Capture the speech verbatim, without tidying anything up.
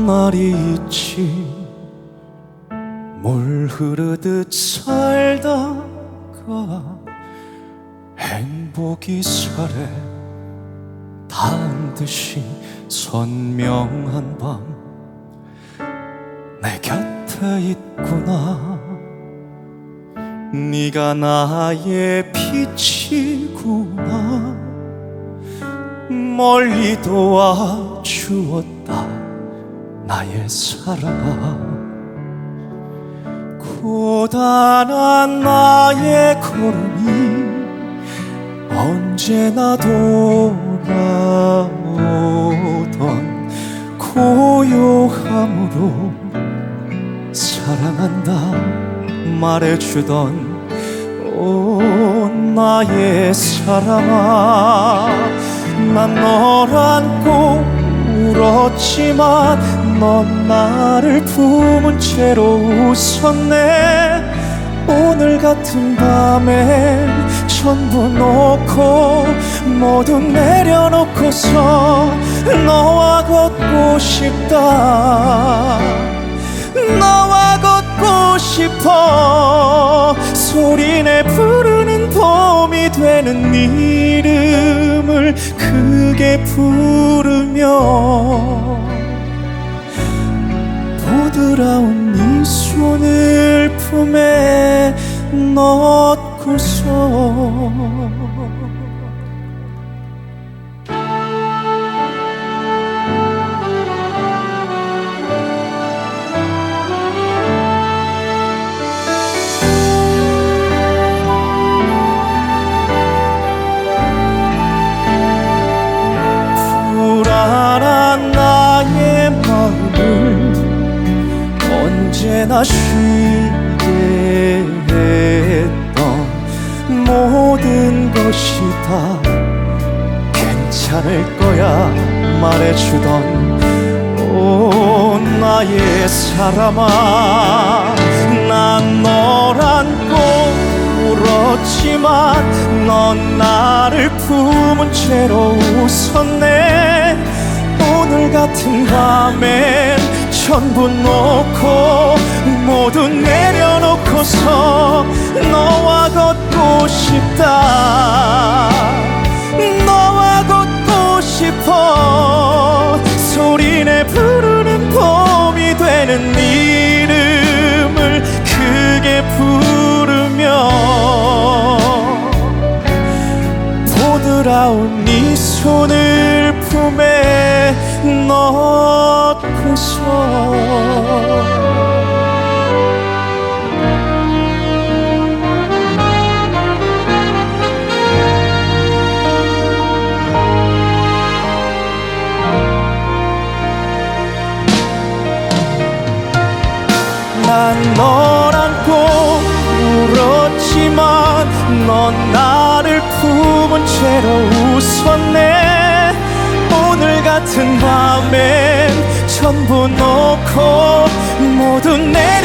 날이 있지. 물 흐르듯 살다가 행복이 살에 닿은 듯이 선명한 밤 내 곁에 있구나. 네가 나의 빛이구나. 멀리 도와주었다 나의 사랑아. 고단한 나의 걸음이 언제나 돌아오던 고요함으로 사랑한다 말해주던 오 나의 사랑아. 난 널 안고 울었지만 넌 나를 품은 채로 웃었네. 오늘 같은 밤엔 전부 놓고 모두 내려놓고서 너와 걷고 싶다. 너와 걷고 싶어. 소리내 부르는 봄이 되는 네 이름을 크게 부르며 부드러운 네 손을 품에 넣고서 불안한 나의 마음을 언제나 쉬게 했던 모든 것이 다 괜찮을 거야 말해주던 오 나의 사람아. 난 널 안고 울었지만 넌 나를 품은 채로 웃었네. 오늘 같은 밤엔 전부 놓고 모두 내려놓고서 너와 걷고 싶다. 너와 걷고 싶어. 소리내 부르는 봄이 되는 네 이름을 크게 부르며 부드러운 네 손을 품에 넣고서 난 널 안고 울었지만 넌 나를 품은 채로 웃었네. 오늘 같은 밤엔 전부 놓고 모두 내려